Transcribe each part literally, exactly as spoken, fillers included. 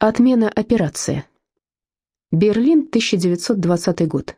Отмена операции. Берлин, тысяча девятьсот двадцатый год.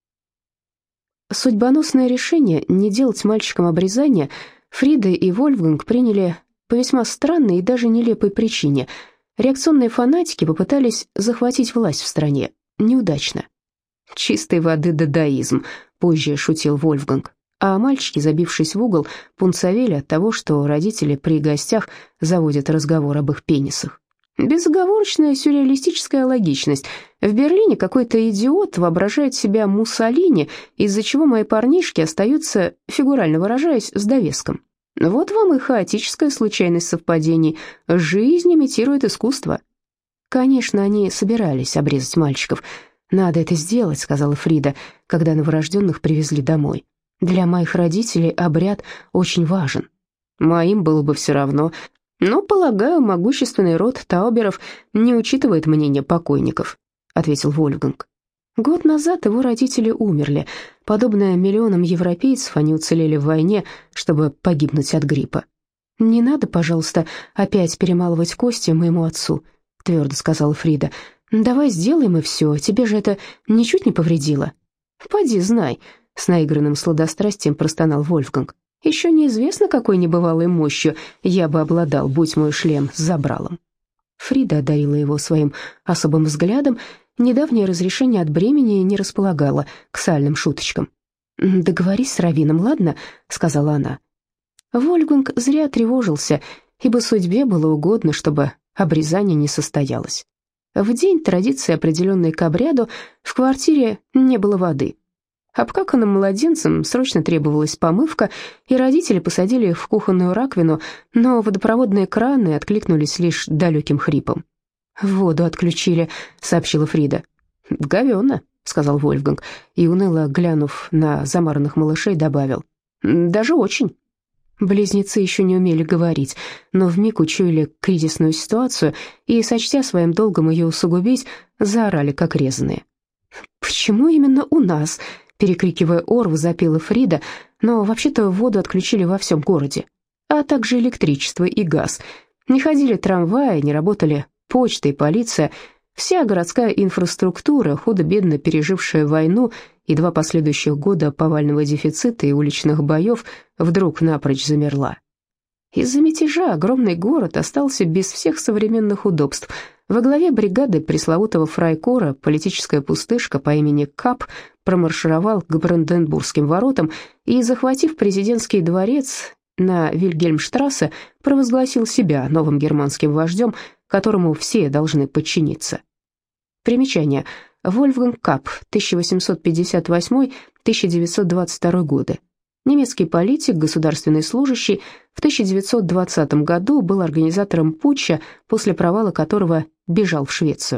Судьбоносное решение не делать мальчикам обрезания Фрида и Вольфганг приняли по весьма странной и даже нелепой причине. Реакционные фанатики попытались захватить власть в стране. Неудачно. «Чистой воды дадаизм», — позже шутил Вольфганг. А мальчики, забившись в угол, пунцовели от того, что родители при гостях заводят разговор об их пенисах. Безоговорочная сюрреалистическая логичность. В Берлине какой-то идиот воображает себя Муссолини, из-за чего мои парнишки остаются, фигурально выражаясь, с довеском. Вот вам и хаотическая случайность совпадений. Жизнь имитирует искусство. Конечно, они собирались обрезать мальчиков. «Надо это сделать», — сказала Фрида, когда новорожденных привезли домой. «Для моих родителей обряд очень важен». «Моим было бы все равно. Но, полагаю, могущественный род Тауберов не учитывает мнение покойников», — ответил Вольфганг. Год назад его родители умерли. Подобно миллионам европейцев, они уцелели в войне, чтобы погибнуть от гриппа. «Не надо, пожалуйста, опять перемалывать кости моему отцу», — твердо сказала Фрида. «Давай сделаем и все, тебе же это ничуть не повредило». «Поди знай», — с наигранным сладострастием простонал Вольфганг. «Еще неизвестно, какой небывалой мощью я бы обладал, будь мой шлем с забралом». Фрида одарила его своим особым взглядом. Недавнее разрешение от бремени не располагало к сальным шуточкам. «Договорись с раввином, ладно?» — сказала она. Вольфганг зря тревожился, ибо судьбе было угодно, чтобы обрезание не состоялось. В день, традиции, определенной к обряду, в квартире не было воды. Обкаканным младенцам срочно требовалась помывка, и родители посадили их в кухонную раковину, но водопроводные краны откликнулись лишь далеким хрипом. «Воду отключили», — сообщила Фрида. «Говенно», — сказал Вольфганг, и, уныло глянув на замаранных малышей, добавил. «Даже очень». Близнецы еще не умели говорить, но вмиг учуяли кризисную ситуацию и, сочтя своим долгом ее усугубить, заорали, как резаные. «Почему именно у нас?» — перекрикивая ор, возопила Фрида, но вообще-то воду отключили во всем городе, а также электричество и газ. Не ходили трамваи, не работали почта и полиция. Вся городская инфраструктура, худо-бедно пережившая войну и два последующих года повального дефицита и уличных боев, вдруг напрочь замерла. Из-за мятежа огромный город остался без всех современных удобств. Во главе бригады пресловутого фрайкора политическая пустышка по имени Кап промаршировал к Бранденбургским воротам и, захватив президентский дворец на Вильгельмштрассе, провозгласил себя новым германским вождем, которому все должны подчиниться. Примечание. Вольфганг Кап, тысяча восемьсот пятьдесят восьмой — тысяча девятьсот двадцать второй годы. Немецкий политик, государственный служащий, в тысяча девятьсот двадцатом году был организатором путча, после провала которого бежал в Швецию.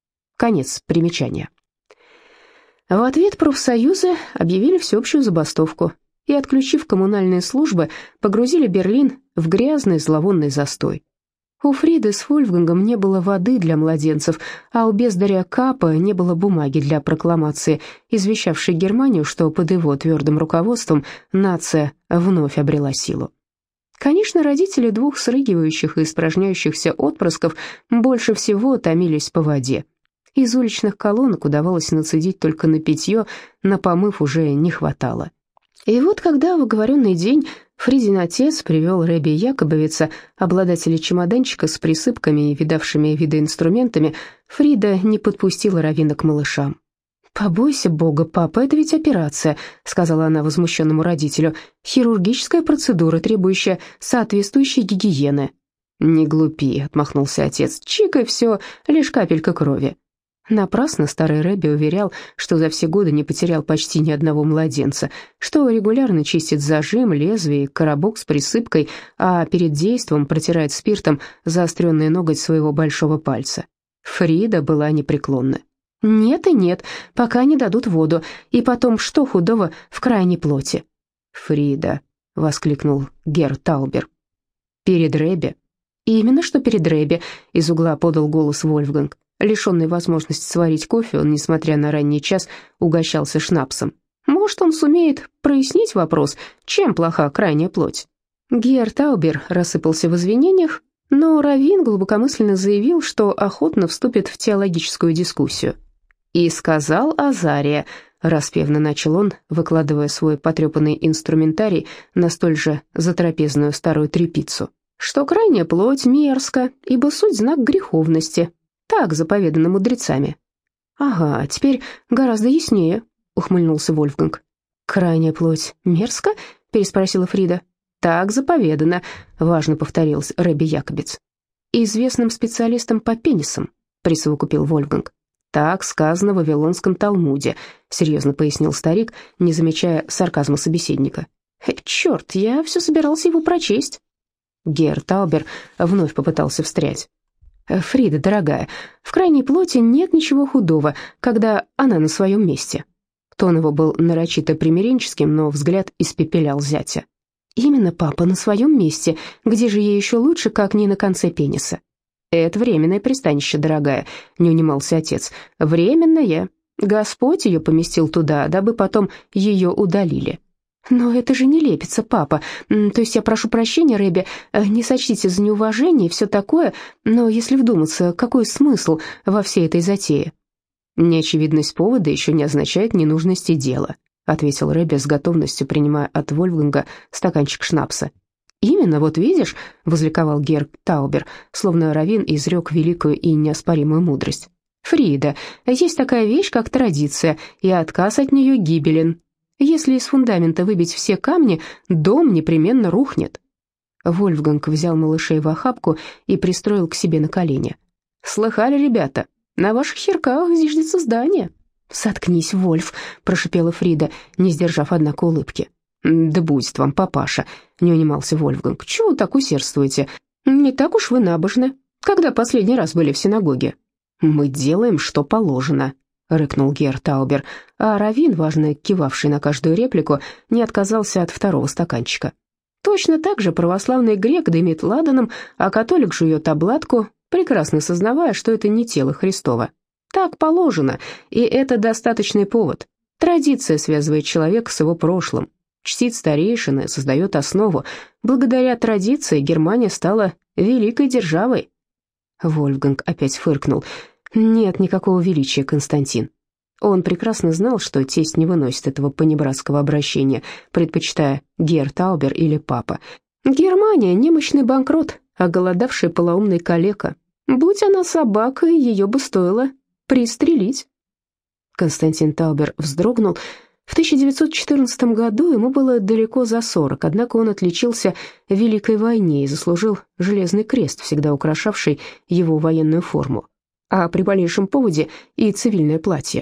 Конец примечания. В ответ профсоюзы объявили всеобщую забастовку и, отключив коммунальные службы, погрузили Берлин в грязный зловонный застой. У Фриды с Вольфгангом не было воды для младенцев, а у бездаря Капа не было бумаги для прокламации, извещавшей Германию, что под его твердым руководством нация вновь обрела силу. Конечно, родители двух срыгивающих и испражняющихся отпрысков больше всего томились по воде. Из уличных колонок удавалось нацедить только на питье, на помыв уже не хватало. И вот когда в оговоренный день Фридин отец привел Ребби Якобовица, обладателя чемоданчика с присыпками и видавшими виды инструментами, Фрида не подпустила раввина к малышам. «Побойся Бога, папа, это ведь операция», — сказала она возмущенному родителю, «хирургическая процедура, требующая соответствующей гигиены». «Не глупи», — отмахнулся отец, — «чикай все, лишь капелька крови». Напрасно старый Ребби уверял, что за все годы не потерял почти ни одного младенца, что регулярно чистит зажим, лезвие, коробок с присыпкой, а перед действом протирает спиртом заостренный ноготь своего большого пальца. Фрида была непреклонна. «Нет и нет, пока не дадут воду, и потом что худого в крайней плоти?» «Фрида», — воскликнул Герр Таубер. «Перед Ребби?» «Именно что перед Ребби», — из угла подал голос Вольфганг. Лишенный возможности сварить кофе, он, несмотря на ранний час, угощался шнапсом. Может, он сумеет прояснить вопрос, чем плоха крайняя плоть? Герр Таубер рассыпался в извинениях, Но Равин глубокомысленно заявил, что охотно вступит в теологическую дискуссию. «И сказал Азария», — распевно начал он, выкладывая свой потрепанный инструментарий на столь же затрапезную старую тряпицу, «что крайняя плоть мерзка, ибо суть знак греховности, так заповедано мудрецами». «Ага, теперь гораздо яснее», — ухмыльнулся Вольфганг. «Крайняя плоть мерзко?» — переспросила Фрида. «Так заповедано», — важно повторил Рэбби Якобец. «Известным специалистом по пенисам», — присовокупил Вольфганг. «Так сказано в Вавилонском Талмуде», — серьезно пояснил старик, не замечая сарказма собеседника. «Э, «Черт, я все собирался его прочесть». Герр Таубер вновь попытался встрять. «Фрида, дорогая, в крайней плоти нет ничего худого, когда она на своем месте». Тон его был нарочито примиренческим, но взгляд испепелял зятя. «Именно, папа, на своем месте. Где же ей еще лучше, как не на конце пениса?» «Это временное пристанище, дорогая», — не унимался отец. «Временное. Господь ее поместил туда, дабы потом ее удалили». «Но это же не лепится, папа. То есть я прошу прощения, Рэбби, не сочтите за неуважение и все такое, но если вдуматься, какой смысл во всей этой затее?» «Неочевидность повода еще не означает ненужности дела», — ответил Рэбби с готовностью, принимая от Вольфганга стаканчик шнапса. «Именно, вот видишь», — возликовал Герр Таубер, словно раввин изрек великую и неоспоримую мудрость. «Фрида, есть такая вещь, как традиция, и отказ от нее гибелен. Если из фундамента выбить все камни, дом непременно рухнет». Вольфганг взял малышей в охапку и пристроил к себе на колени. «Слыхали, ребята, на ваших херках зиждется здание». «Соткнись, Вольф», — прошипела Фрида, не сдержав, однако, улыбки. «Да будет вам, папаша», — не унимался Вольфганг. «Чего так усердствуете? Не так уж вы набожны. Когда последний раз были в синагоге?» «Мы делаем, что положено», — рыкнул Герр Таубер, а раввин, важно кивавший на каждую реплику, не отказался от второго стаканчика. Точно так же православный грек дымит ладаном, а католик жует обладку, прекрасно сознавая, что это не тело Христово. Так положено, и это достаточный повод. Традиция связывает человека с его прошлым, чтит старейшин и создает основу. Благодаря традиции Германия стала великой державой. Вольфганг опять фыркнул. «Нет никакого величия, Константин». Он прекрасно знал, что тесть не выносит этого понебратского обращения, предпочитая Герр Таубер или папа. «Германия — немощный банкрот, оголодавший полоумный калека. Будь она собакой, ее бы стоило пристрелить». Константин Таубер вздрогнул. В тысяча девятьсот четырнадцатом году ему было далеко за сорок, однако он отличился в Великой войне и заслужил Железный крест, всегда украшавший его военную форму, а при малейшем поводе и цивильное платье.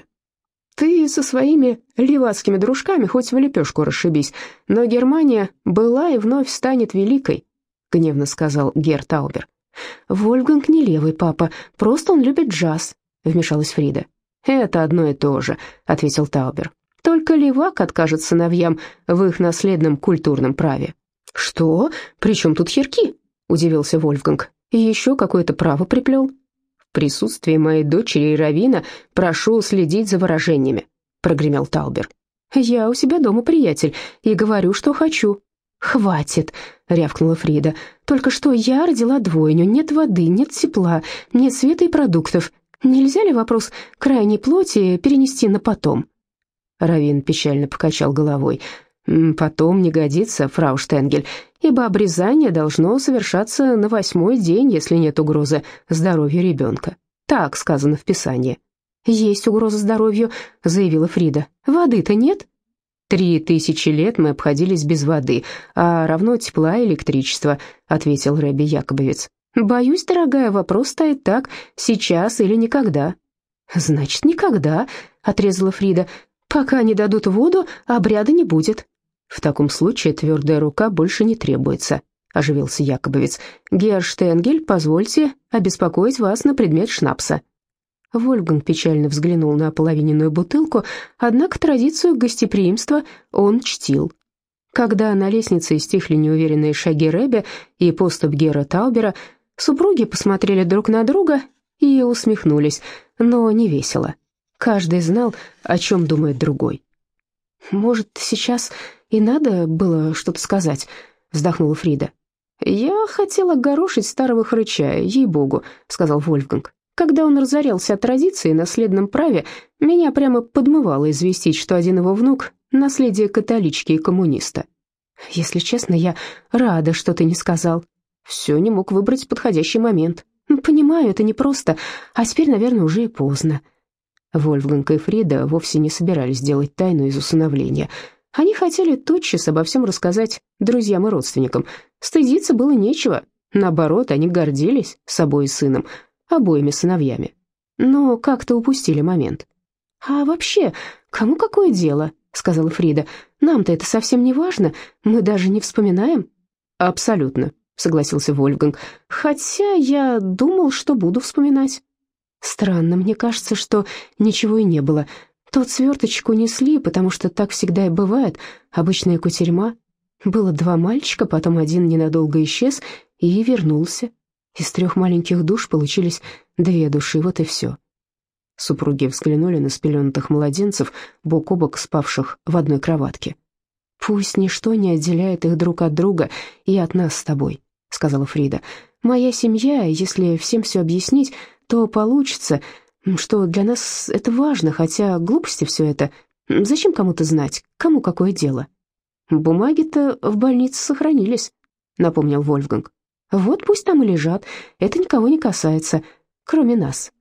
«Ты со своими левацкими дружками хоть в лепешку расшибись, но Германия была и вновь станет великой», — гневно сказал Герр Таубер. «Вольфганг не левый, папа, просто он любит джаз», — вмешалась Фрида. «Это одно и то же», — ответил Таубер. «Только левак откажет сыновьям в их наследном культурном праве». «Что? При чем тут херки?» — удивился Вольфганг. «И еще какое-то право приплел». «В присутствии моей дочери и раввина прошу следить за выражениями», — прогремел Таубер. «Я у себя дома, приятель, и говорю, что хочу». «Хватит», — рявкнула Фрида. «Только что я родила двойню, нет воды, нет тепла, нет света и продуктов. Нельзя ли вопрос крайней плоти перенести на потом?» Раввин печально покачал головой. «Потом не годится, фрау Штенгель, ибо обрезание должно совершаться на восьмой день, если нет угрозы здоровью ребенка. Так сказано в Писании». «Есть угроза здоровью», — заявила Фрида. «Воды-то нет?» «Три тысячи лет мы обходились без воды, а равно тепла и электричества», — ответил Рэбби Якобовец. «Боюсь, дорогая, вопрос стоит так: сейчас или никогда». «Значит, никогда», — отрезала Фрида. «Пока не дадут воду, обряда не будет». «В таком случае твердая рука больше не требуется», — оживился Якобовец. «Герр Штенгель, позвольте обеспокоить вас на предмет шнапса». Вольфганг печально взглянул на половиненную бутылку, однако традицию гостеприимства он чтил. Когда на лестнице стихли неуверенные шаги Рэбби и поступь Герра Таубера, супруги посмотрели друг на друга и усмехнулись, но не весело. Каждый знал, о чем думает другой. «Может, сейчас и надо было что-то сказать?» — вздохнула Фрида. «Я хотел огорошить старого хрыча, ей-богу», — сказал Вольфганг. «Когда он разорялся от традиции на наследном праве, меня прямо подмывало известить, что один его внук — наследие католички и коммуниста». «Если честно, я рада, что ты не сказал». «Все не мог выбрать подходящий момент». «Понимаю, это непросто, а теперь, наверное, уже и поздно». Вольфганг и Фрида вовсе не собирались делать тайну из усыновления. Они хотели тотчас обо всем рассказать друзьям и родственникам. Стыдиться было нечего. Наоборот, они гордились собой и сыном, обоими сыновьями. Но как-то упустили момент. «А вообще, кому какое дело?» — сказала Фрида. «Нам-то это совсем не важно, мы даже не вспоминаем». «Абсолютно», — согласился Вольфганг. «Хотя я думал, что буду вспоминать». «Странно, мне кажется, что ничего и не было. Тот сверточек унесли, потому что так всегда и бывает, обычная кутерьма. Было два мальчика, потом один ненадолго исчез и вернулся. Из трех маленьких душ получились две души, вот и все». Супруги взглянули на спеленутых младенцев, бок о бок спавших в одной кроватке. «Пусть ничто не отделяет их друг от друга и от нас с тобой», — сказала Фрида. «Моя семья, если всем все объяснить, то получится, что для нас это важно, хотя глупости все это. Зачем кому-то знать, кому какое дело?» «Бумаги-то в больнице сохранились», — напомнил Вольфганг. «Вот пусть там и лежат, это никого не касается, кроме нас».